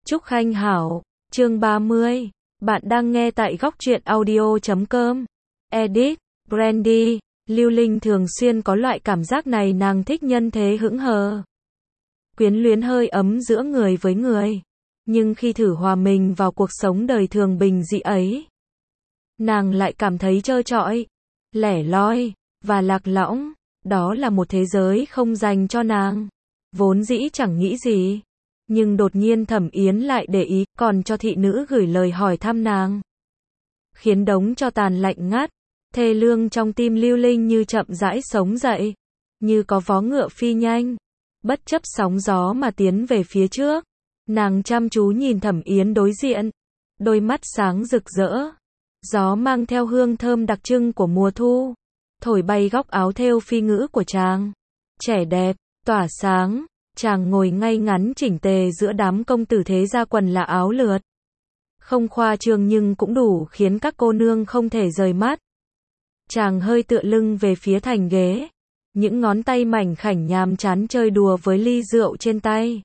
Trúc Khanh Hảo, chương 30. Bạn đang nghe tại góc truyện audio.com. Edit, Brandy, Lưu Linh thường xuyên có loại cảm giác này, nàng thích nhân thế hững hờ, quyến luyến hơi ấm giữa người với người. Nhưng khi thử hòa mình vào cuộc sống đời thường bình dị ấy, nàng lại cảm thấy trơ trọi, lẻ loi, và lạc lõng. Đó là một thế giới không dành cho nàng. Vốn dĩ chẳng nghĩ gì. Nhưng đột nhiên Thẩm Yến lại để ý, còn cho thị nữ gửi lời hỏi thăm nàng. Khiến đống tro tàn lạnh ngắt, thê lương trong tim Lưu Linh như chậm rãi sống dậy. Như có vó ngựa phi nhanh, bất chấp sóng gió mà tiến về phía trước. Nàng chăm chú nhìn Thẩm Yến đối diện. Đôi mắt sáng rực rỡ. Gió mang theo hương thơm đặc trưng của mùa thu. Thổi bay góc áo thêu phi ngữ của chàng. Trẻ đẹp, tỏa sáng. Chàng ngồi ngay ngắn chỉnh tề giữa đám công tử thế gia, quần là áo lượt. Không khoa trương nhưng cũng đủ khiến các cô nương không thể rời mắt. Chàng hơi tựa lưng về phía thành ghế. Những ngón tay mảnh khảnh nhàm chán chơi đùa với ly rượu trên tay.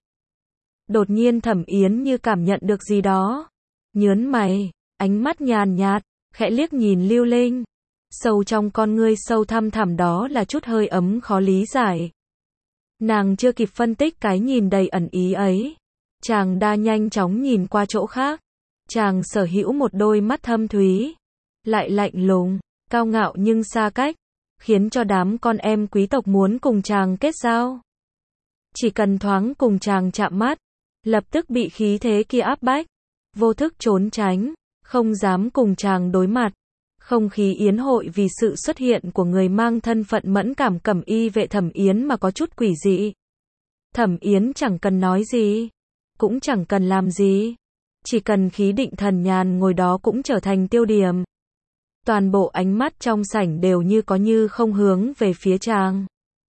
Đột nhiên Thẩm Yến như cảm nhận được gì đó. Nhớn mày, ánh mắt nhàn nhạt, khẽ liếc nhìn Lưu Linh. Sâu trong con ngươi sâu thăm thẳm đó là chút hơi ấm khó lý giải. Nàng chưa kịp phân tích cái nhìn đầy ẩn ý ấy. Chàng đã nhanh chóng nhìn qua chỗ khác. Chàng sở hữu một đôi mắt thâm thúy. Lại lạnh lùng, cao ngạo nhưng xa cách. Khiến cho đám con em quý tộc muốn cùng chàng kết giao. Chỉ cần thoáng cùng chàng chạm mắt. Lập tức bị khí thế kia áp bách. Vô thức trốn tránh. Không dám cùng chàng đối mặt. Không khí yến hội vì sự xuất hiện của người mang thân phận mẫn cảm Cẩm Y vệ Thẩm Yến mà có chút quỷ dị. Thẩm Yến chẳng cần nói gì, cũng chẳng cần làm gì, chỉ cần khí định thần nhàn ngồi đó cũng trở thành tiêu điểm. Toàn bộ ánh mắt trong sảnh đều như có như không hướng về phía chàng.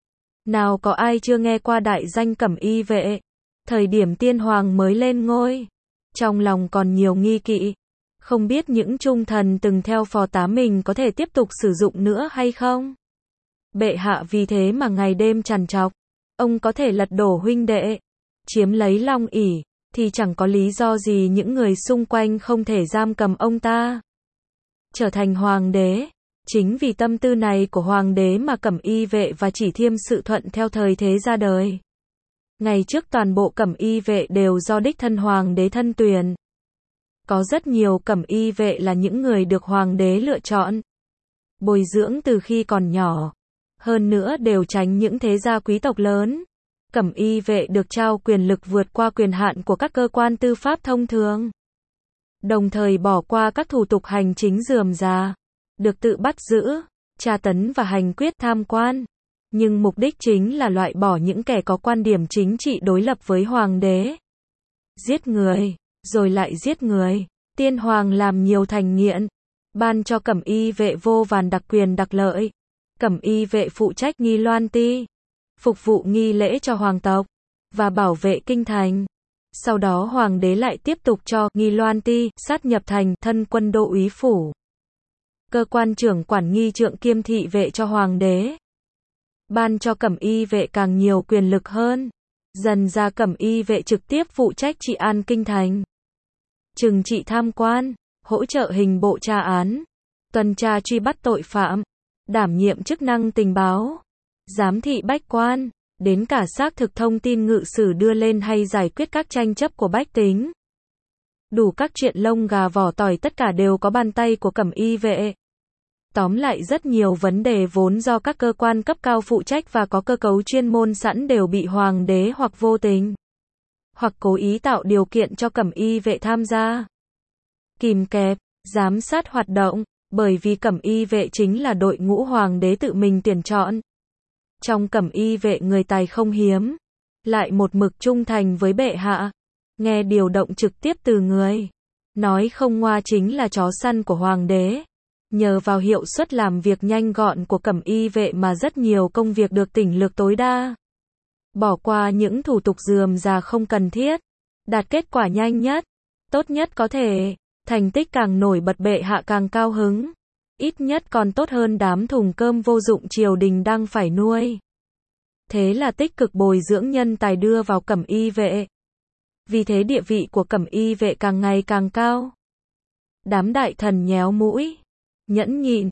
Nào có ai chưa nghe qua đại danh Cẩm Y vệ, thời điểm tiên hoàng mới lên ngôi, trong lòng còn nhiều nghi kỵ. Không biết những trung thần từng theo phò tá mình có thể tiếp tục sử dụng nữa hay không? Bệ hạ vì thế mà ngày đêm trằn trọc. Ông có thể lật đổ huynh đệ, chiếm lấy Long ỷ, thì chẳng có lý do gì những người xung quanh không thể giam cầm ông ta. Trở thành hoàng đế. Chính vì tâm tư này của hoàng đế mà Cẩm Y vệ và Chỉ Thiêm sự thuận theo thời thế ra đời. Ngày trước toàn bộ Cẩm Y vệ đều do đích thân hoàng đế thân tuyển. Có rất nhiều Cẩm Y vệ là những người được hoàng đế lựa chọn, bồi dưỡng từ khi còn nhỏ. Hơn nữa đều tránh những thế gia quý tộc lớn. Cẩm Y vệ được trao quyền lực vượt qua quyền hạn của các cơ quan tư pháp thông thường. Đồng thời bỏ qua các thủ tục hành chính rườm rà, được tự bắt giữ, tra tấn và hành quyết tham quan. Nhưng mục đích chính là loại bỏ những kẻ có quan điểm chính trị đối lập với hoàng đế. Giết người. Rồi lại giết người. Tiên hoàng làm nhiều thành nghiện. Ban cho Cẩm Y vệ vô vàn đặc quyền đặc lợi. Cẩm Y vệ phụ trách nghi loan ti, phục vụ nghi lễ cho hoàng tộc, và bảo vệ kinh thành. Sau đó hoàng đế lại tiếp tục cho nghi loan ti sát nhập thành thân quân đô úy phủ. Cơ quan trưởng quản nghi trượng kiêm thị vệ cho hoàng đế. Ban cho Cẩm Y vệ càng nhiều quyền lực hơn. Dần ra Cẩm Y vệ trực tiếp phụ trách trị an kinh thành, trừng trị tham quan, hỗ trợ hình bộ tra án, tuần tra truy bắt tội phạm, đảm nhiệm chức năng tình báo, giám thị bách quan, đến cả xác thực thông tin ngự sử đưa lên hay giải quyết các tranh chấp của bách tính. Đủ các chuyện lông gà vỏ tỏi tất cả đều có bàn tay của Cẩm Y vệ. Tóm lại rất nhiều vấn đề vốn do các cơ quan cấp cao phụ trách và có cơ cấu chuyên môn sẵn đều bị hoàng đế hoặc vô tình, hoặc cố ý tạo điều kiện cho Cẩm Y vệ tham gia, kìm kẹp, giám sát hoạt động, bởi vì Cẩm Y vệ chính là đội ngũ hoàng đế tự mình tuyển chọn. Trong Cẩm Y vệ người tài không hiếm, lại một mực trung thành với bệ hạ, nghe điều động trực tiếp từ người. Nói không ngoa chính là chó săn của hoàng đế. Nhờ vào hiệu suất làm việc nhanh gọn của Cẩm Y vệ mà rất nhiều công việc được tỉnh lược tối đa. Bỏ qua những thủ tục rườm rà không cần thiết, đạt kết quả nhanh nhất, tốt nhất có thể, thành tích càng nổi bật bệ hạ càng cao hứng, ít nhất còn tốt hơn đám thùng cơm vô dụng triều đình đang phải nuôi. Thế là tích cực bồi dưỡng nhân tài đưa vào Cẩm Y vệ. vì thế địa vị của Cẩm Y vệ càng ngày càng cao. Đám đại thần nhéo mũi, nhẫn nhịn,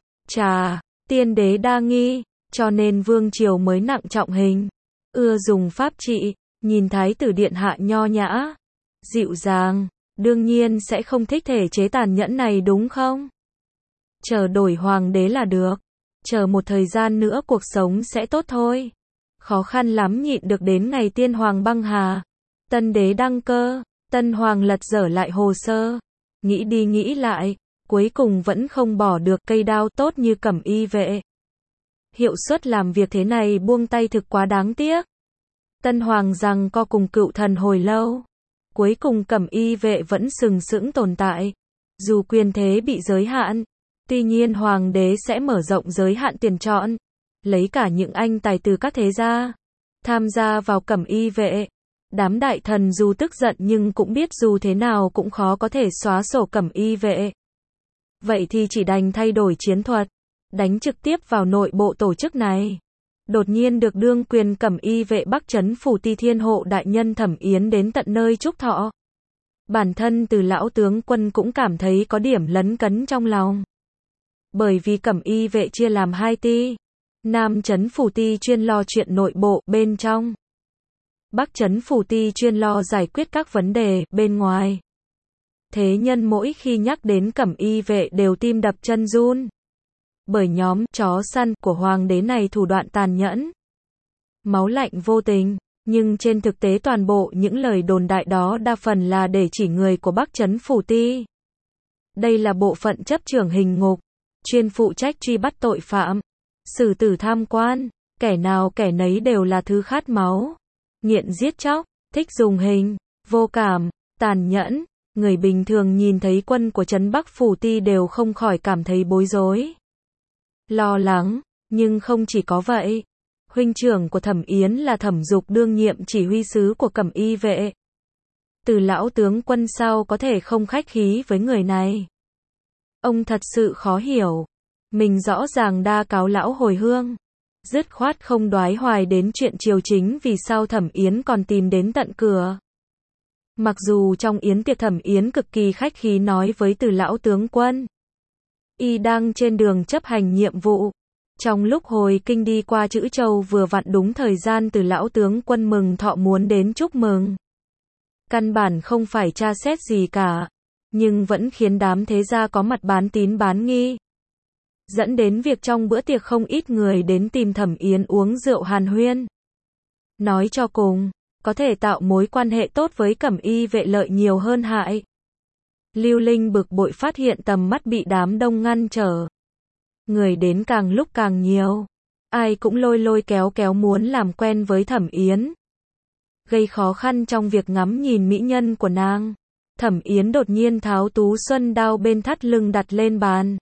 tiên đế đa nghi, cho nên vương triều mới nặng trọng hình, ưa dùng pháp trị, nhìn thái tử điện hạ nho nhã, dịu dàng, đương nhiên sẽ không thích thể chế tàn nhẫn này đúng không? Chờ đổi hoàng đế là được, chờ một thời gian nữa cuộc sống sẽ tốt thôi. Khó khăn lắm nhịn được đến ngày tiên hoàng băng hà, tân đế đăng cơ, tân hoàng lật dở lại hồ sơ, nghĩ đi nghĩ lại, cuối cùng vẫn không bỏ được cây đao tốt như Cẩm Y vệ. Hiệu suất làm việc thế này buông tay thực quá đáng tiếc. Tân hoàng giằng co cùng cựu thần hồi lâu, cuối cùng Cẩm Y vệ vẫn sừng sững tồn tại, dù quyền thế bị giới hạn. Tuy nhiên hoàng đế sẽ mở rộng giới hạn tiền chọn, lấy cả những anh tài từ các thế gia tham gia vào Cẩm Y vệ. Đám đại thần dù tức giận nhưng cũng biết dù thế nào cũng khó có thể xóa sổ Cẩm Y vệ. Vậy thì chỉ đành thay đổi chiến thuật, đánh trực tiếp vào nội bộ tổ chức này. Đột nhiên được đương quyền Cẩm Y vệ Bắc Trấn Phủ Ti Thiên Hộ đại nhân Thẩm Yến đến tận nơi chúc thọ. Bản thân Từ lão tướng quân cũng cảm thấy có điểm lấn cấn trong lòng. Bởi vì Cẩm Y vệ chia làm 2 ti, Nam Trấn Phủ Ti chuyên lo chuyện nội bộ bên trong, Bắc Trấn Phủ Ti chuyên lo giải quyết các vấn đề bên ngoài. Thế nhân mỗi khi nhắc đến Cẩm Y vệ đều tim đập chân run. Bởi nhóm chó săn của hoàng đế này thủ đoạn tàn nhẫn, máu lạnh vô tình, nhưng trên thực tế toàn bộ những lời đồn đại đó đa phần là để chỉ người của Bắc Trấn Phủ Ti. Đây là bộ phận chấp trưởng hình ngục, chuyên phụ trách truy bắt tội phạm, xử tử tham quan, kẻ nào kẻ nấy đều là thứ khát máu, nghiện giết chóc, thích dùng hình, vô cảm, tàn nhẫn. Người bình thường nhìn thấy quân của Trấn Bắc Phủ Ti đều không khỏi cảm thấy bối rối, lo lắng, nhưng không chỉ có vậy. Huynh trưởng của Thẩm Yến là Thẩm Dục đương nhiệm chỉ huy sứ của Cẩm Y vệ. Từ lão tướng quân sao có thể không khách khí với người này? Ông thật sự khó hiểu. Mình rõ ràng đa cáo lão hồi hương, dứt khoát không đoái hoài đến chuyện triều chính vì sao Thẩm Yến còn tìm đến tận cửa. Mặc dù trong yến tiệc Thẩm Yến cực kỳ khách khí nói với Từ lão tướng quân, y đang trên đường chấp hành nhiệm vụ. Trong lúc hồi kinh đi qua Chữ Châu vừa vặn đúng thời gian Từ lão tướng quân mừng thọ muốn đến chúc mừng. Căn bản không phải tra xét gì cả, nhưng vẫn khiến đám thế gia có mặt bán tín bán nghi. Dẫn đến việc trong bữa tiệc không ít người đến tìm Thẩm Yến uống rượu hàn huyên. Nói cho cùng, có thể tạo mối quan hệ tốt với Cẩm Y vệ lợi nhiều hơn hại. Lưu Linh bực bội phát hiện tầm mắt bị đám đông ngăn trở. Người đến càng lúc càng nhiều, ai cũng lôi lôi kéo kéo muốn làm quen với Thẩm Yến, gây khó khăn trong việc ngắm nhìn mỹ nhân của nàng. Thẩm Yến đột nhiên tháo tú xuân đao bên thắt lưng đặt lên bàn,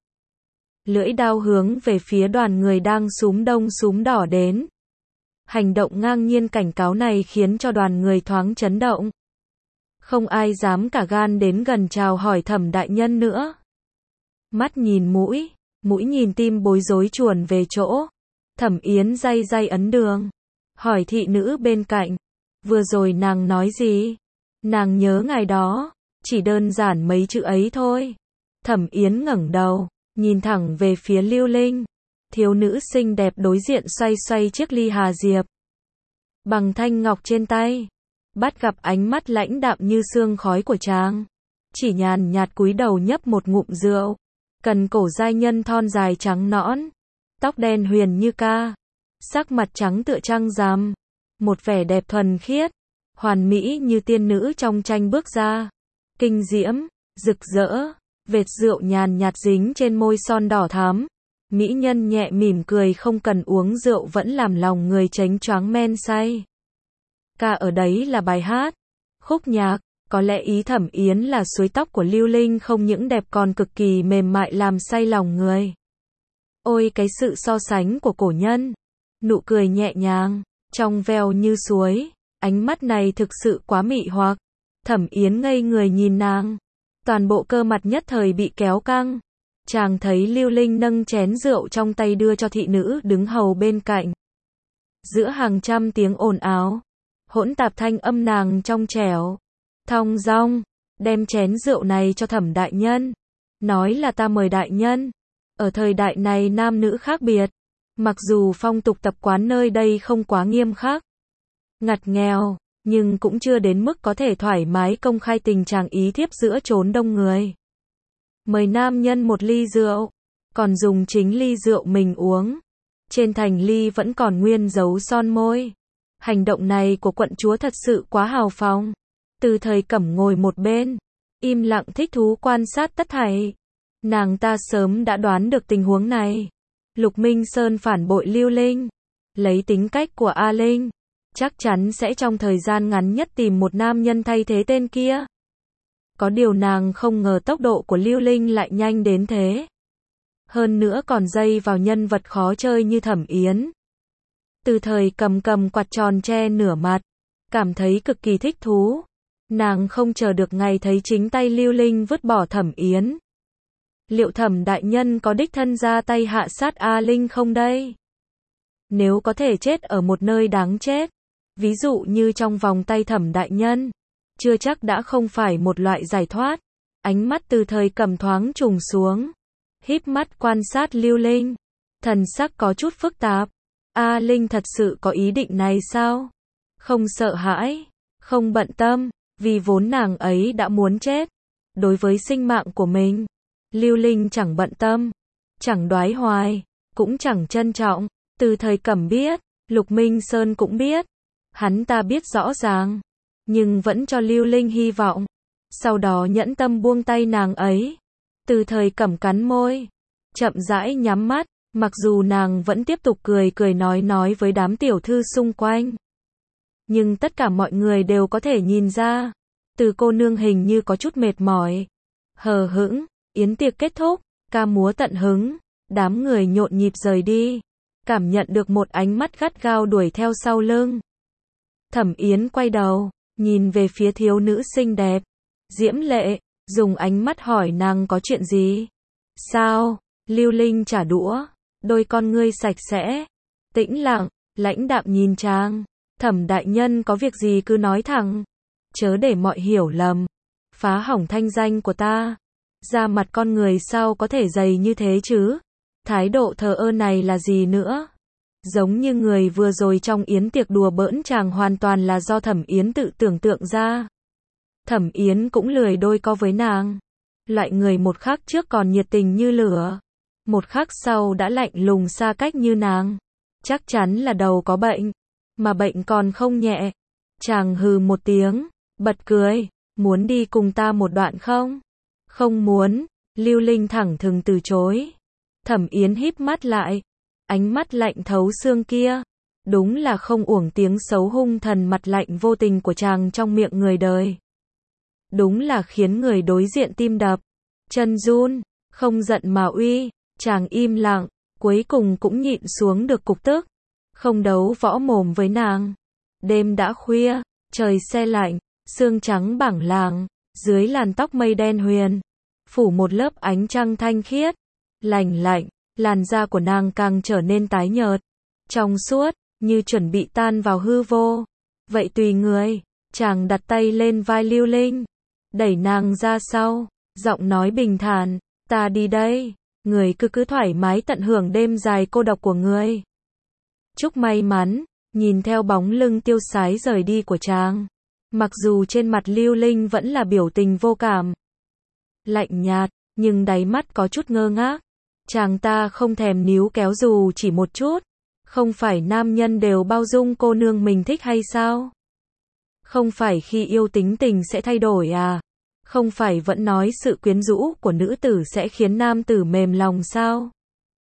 lưỡi đao hướng về phía đoàn người đang súm đông súm đỏ đến. Hành động ngang nhiên cảnh cáo này khiến cho đoàn người thoáng chấn động. Không ai dám cả gan đến gần chào hỏi Thẩm đại nhân nữa. Mắt nhìn mũi, mũi nhìn tim bối rối chuồn về chỗ. Thẩm Yến day day ấn đường, hỏi thị nữ bên cạnh, vừa rồi nàng nói gì? Nàng nhớ ngày đó, chỉ đơn giản mấy chữ ấy thôi. Thẩm Yến ngẩng đầu, nhìn thẳng về phía Lưu Linh. Thiếu nữ xinh đẹp đối diện xoay xoay chiếc ly hà diệp bằng thanh ngọc trên tay, bắt gặp ánh mắt lãnh đạm như sương khói của chàng, chỉ nhàn nhạt cúi đầu nhấp một ngụm rượu. Cần cổ giai nhân thon dài trắng nõn, tóc đen huyền như ca, sắc mặt trắng tựa trăng rằm, một vẻ đẹp thuần khiết, hoàn mỹ như tiên nữ trong tranh bước ra, kinh diễm, rực rỡ, vệt rượu nhàn nhạt dính trên môi son đỏ thắm. Mỹ nhân nhẹ mỉm cười không cần uống rượu vẫn làm lòng người chánh choáng men say. Ca ở đấy là bài hát, khúc nhạc, có lẽ ý Thẩm Yến là suối tóc của Lưu Linh không những đẹp còn cực kỳ mềm mại làm say lòng người. Ôi cái sự so sánh của cổ nhân, nụ cười nhẹ nhàng, trong veo như suối, ánh mắt này thực sự quá mị hoặc. Thẩm Yến ngây người nhìn nàng, toàn bộ cơ mặt nhất thời bị kéo căng. Chàng thấy Lưu Linh nâng chén rượu trong tay đưa cho thị nữ đứng hầu bên cạnh. Giữa hàng trăm tiếng ồn ào, hỗn tạp thanh âm nàng trong trẻo, thong dong, đem chén rượu này cho Thẩm đại nhân. Nói là ta mời đại nhân. Ở thời đại này nam nữ khác biệt. Mặc dù phong tục tập quán nơi đây không quá nghiêm khắc, ngặt nghèo, nhưng cũng chưa đến mức có thể thoải mái công khai tình trạng ý thiếp giữa chốn đông người. Mời nam nhân một ly rượu, còn dùng chính ly rượu mình uống. Trên thành ly vẫn còn nguyên dấu son môi. Hành động này của quận chúa thật sự quá hào phóng. Từ Thời Cẩm ngồi một bên, im lặng thích thú quan sát tất thảy. Nàng ta sớm đã đoán được tình huống này. Lục Minh Sơn phản bội Lưu Linh, lấy tính cách của A Linh, chắc chắn sẽ trong thời gian ngắn nhất tìm một nam nhân thay thế tên kia. Có điều nàng không ngờ tốc độ của Lưu Linh lại nhanh đến thế. Hơn nữa còn dây vào nhân vật khó chơi như Thẩm Yến. Từ Thời cầm quạt tròn che nửa mặt, cảm thấy cực kỳ thích thú. Nàng không chờ được ngày thấy chính tay Lưu Linh vứt bỏ Thẩm Yến. Liệu Thẩm đại nhân có đích thân ra tay hạ sát A Linh không đây? Nếu có thể chết ở một nơi đáng chết, ví dụ như trong vòng tay Thẩm đại nhân, chưa chắc đã không phải một loại giải thoát. Ánh mắt Từ Thời cầm thoáng trùng xuống, híp mắt quan sát Lưu Linh, thần sắc có chút phức tạp. A Linh thật sự có ý định này sao? Không sợ hãi, không bận tâm, vì vốn nàng ấy đã muốn chết. Đối với sinh mạng của mình, Lưu Linh chẳng bận tâm, chẳng đoái hoài, cũng chẳng trân trọng. Từ Thời Cẩm biết, Lục Minh Sơn cũng biết, hắn ta biết rõ ràng, nhưng vẫn cho Lưu Linh hy vọng. Sau đó nhẫn tâm buông tay nàng ấy. Từ Thời Cẩm cắn môi, chậm rãi nhắm mắt, mặc dù nàng vẫn tiếp tục cười nói với đám tiểu thư xung quanh. Nhưng tất cả mọi người đều có thể nhìn ra, Từ cô nương hình như có chút mệt mỏi. Hờ hững, yến tiệc kết thúc, ca múa tận hứng, đám người nhộn nhịp rời đi, cảm nhận được một ánh mắt gắt gao đuổi theo sau lưng. Thẩm Yến quay đầu, nhìn về phía thiếu nữ xinh đẹp, diễm lệ, dùng ánh mắt hỏi nàng có chuyện gì. Sao? Lưu Linh trả đũa, đôi con ngươi sạch sẽ, tĩnh lặng, lãnh đạm nhìn chàng. Thẩm đại nhân có việc gì cứ nói thẳng, chớ để mọi hiểu lầm, phá hỏng thanh danh của ta. Da mặt con người sao có thể dày như thế chứ? Thái độ thờ ơ này là gì nữa? Giống như người vừa rồi trong yến tiệc đùa bỡn chàng hoàn toàn là do Thẩm Yến tự tưởng tượng ra. Thẩm Yến cũng lười đôi co với nàng. Loại người một khắc trước còn nhiệt tình như lửa, một khắc sau đã lạnh lùng xa cách như nàng, chắc chắn là đầu có bệnh, mà bệnh còn không nhẹ. Chàng hừ một tiếng, bật cười, muốn đi cùng ta một đoạn không? Không muốn, Lưu Linh thẳng thừng từ chối. Thẩm Yến híp mắt lại, ánh mắt lạnh thấu xương kia, đúng là không uổng tiếng xấu hung thần mặt lạnh vô tình của chàng trong miệng người đời. Đúng là khiến người đối diện tim đập, chân run, không giận mà uy. Chàng im lặng, cuối cùng cũng nhịn xuống được cục tức, không đấu võ mồm với nàng. Đêm đã khuya, trời se lạnh, sương trắng bảng làng, dưới làn tóc mây đen huyền, phủ một lớp ánh trăng thanh khiết, lành lạnh, làn da của nàng càng trở nên tái nhợt, trong suốt, như chuẩn bị tan vào hư vô. Vậy tùy người, chàng đặt tay lên vai Lưu Linh, đẩy nàng ra sau, giọng nói bình thản, ta đi đây, người cứ thoải mái tận hưởng đêm dài cô độc của người. Chúc may mắn, nhìn theo bóng lưng tiêu sái rời đi của chàng. Mặc dù trên mặt Lưu Linh vẫn là biểu tình vô cảm, lạnh nhạt, nhưng đáy mắt có chút ngơ ngác. Chàng ta không thèm níu kéo dù chỉ một chút. Không phải nam nhân đều bao dung cô nương mình thích hay sao? Không phải khi yêu tính tình sẽ thay đổi à? Không phải vẫn nói sự quyến rũ của nữ tử sẽ khiến nam tử mềm lòng sao?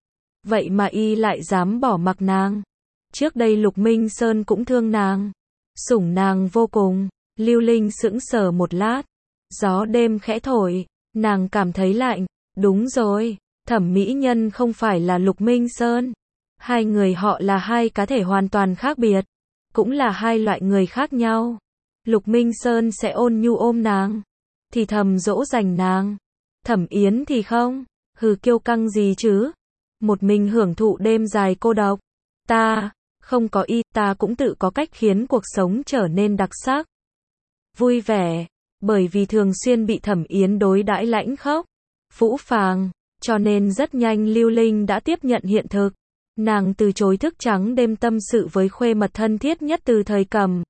Vậy mà y lại dám bỏ mặc nàng. Trước đây Lục Minh Sơn cũng thương nàng, sủng nàng vô cùng. Lưu Linh sững sờ một lát. Gió đêm khẽ thổi, nàng cảm thấy lạnh. Đúng rồi, Thẩm mỹ nhân không phải là Lục Minh Sơn. Hai người họ là hai cá thể hoàn toàn khác biệt, cũng là hai loại người khác nhau. Lục Minh Sơn sẽ ôn nhu ôm nàng, thì thầm dỗ dành nàng. Thẩm Yến thì không, hừ kiêu căng gì chứ? Một mình hưởng thụ đêm dài cô độc. Ta, không có y, ta cũng tự có cách khiến cuộc sống trở nên đặc sắc. Vui vẻ, Bởi vì thường xuyên bị Thẩm Yến đối đãi lãnh khốc, phũ phàng, cho nên rất nhanh Lưu Linh đã tiếp nhận hiện thực. Nàng từ chối thức trắng đêm tâm sự với khuê mật thân thiết nhất Từ Thời Cầm.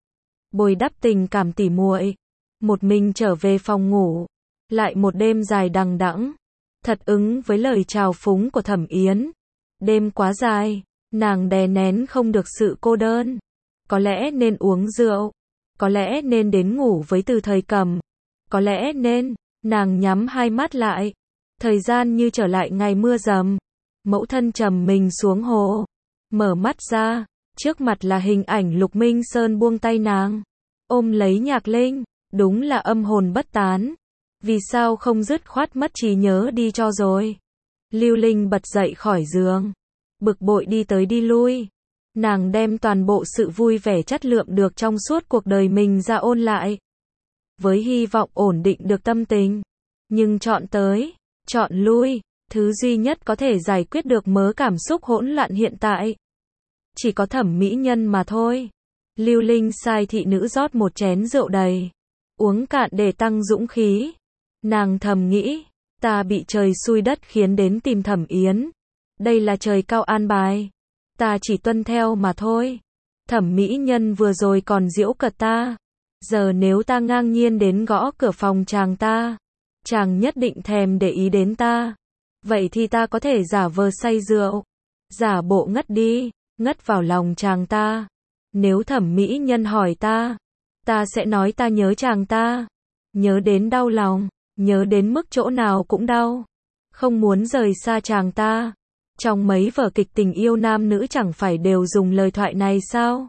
Bồi đắp tình cảm tỉ muội, một mình trở về phòng ngủ, lại một đêm dài đằng đẵng, thật ứng với lời trào phúng của Thẩm Yến. Đêm quá dài, nàng đè nén không được sự cô đơn. Có lẽ nên uống rượu, có lẽ nên đến ngủ với Từ Thời Cầm, có lẽ nên, nàng nhắm hai mắt lại. Thời gian như trở lại ngày mưa dầm. Mẫu thân trầm mình xuống hồ, mở mắt ra, trước mặt là hình ảnh Lục Minh Sơn buông tay nàng, ôm lấy Nhạc Linh, đúng là âm hồn bất tán. Vì sao không dứt khoát mất trí nhớ đi cho rồi? Lưu Linh bật dậy khỏi giường, bực bội đi tới đi lui. Nàng đem toàn bộ sự vui vẻ chất lượng được trong suốt cuộc đời mình ra ôn lại, với hy vọng ổn định được tâm tình. Nhưng chọn tới, chọn lui, thứ duy nhất có thể giải quyết được mớ cảm xúc hỗn loạn hiện tại, chỉ có Thẩm mỹ nhân mà thôi. Lưu Linh sai thị nữ rót một chén rượu đầy, uống cạn để tăng dũng khí. Nàng thầm nghĩ, ta bị trời xui đất khiến đến tìm Thẩm Yến. Đây là trời cao an bài, ta chỉ tuân theo mà thôi. Thẩm mỹ nhân vừa rồi còn giễu cợt ta, giờ nếu ta ngang nhiên đến gõ cửa phòng chàng ta, chàng nhất định thèm để ý đến ta. Vậy thì ta có thể giả vờ say rượu, giả bộ ngất đi, ngất vào lòng chàng ta. Nếu Thẩm mỹ nhân hỏi ta, ta sẽ nói ta nhớ chàng ta, nhớ đến đau lòng, nhớ đến mức chỗ nào cũng đau, không muốn rời xa chàng ta. Trong mấy vở kịch tình yêu nam nữ chẳng phải đều dùng lời thoại này sao?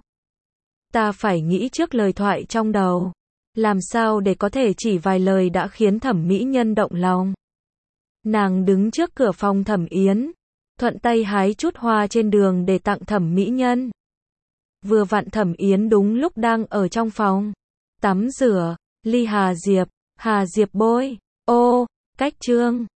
Ta phải nghĩ trước lời thoại trong đầu, làm sao để có thể chỉ vài lời đã khiến Thẩm mỹ nhân động lòng. Nàng đứng trước cửa phòng Thẩm Yến, thuận tay hái chút hoa trên đường để tặng Thẩm mỹ nhân. Vừa vặn Thẩm Yến đúng lúc đang ở trong phòng tắm rửa, ly Hà Diệp bôi. Ô, cách chương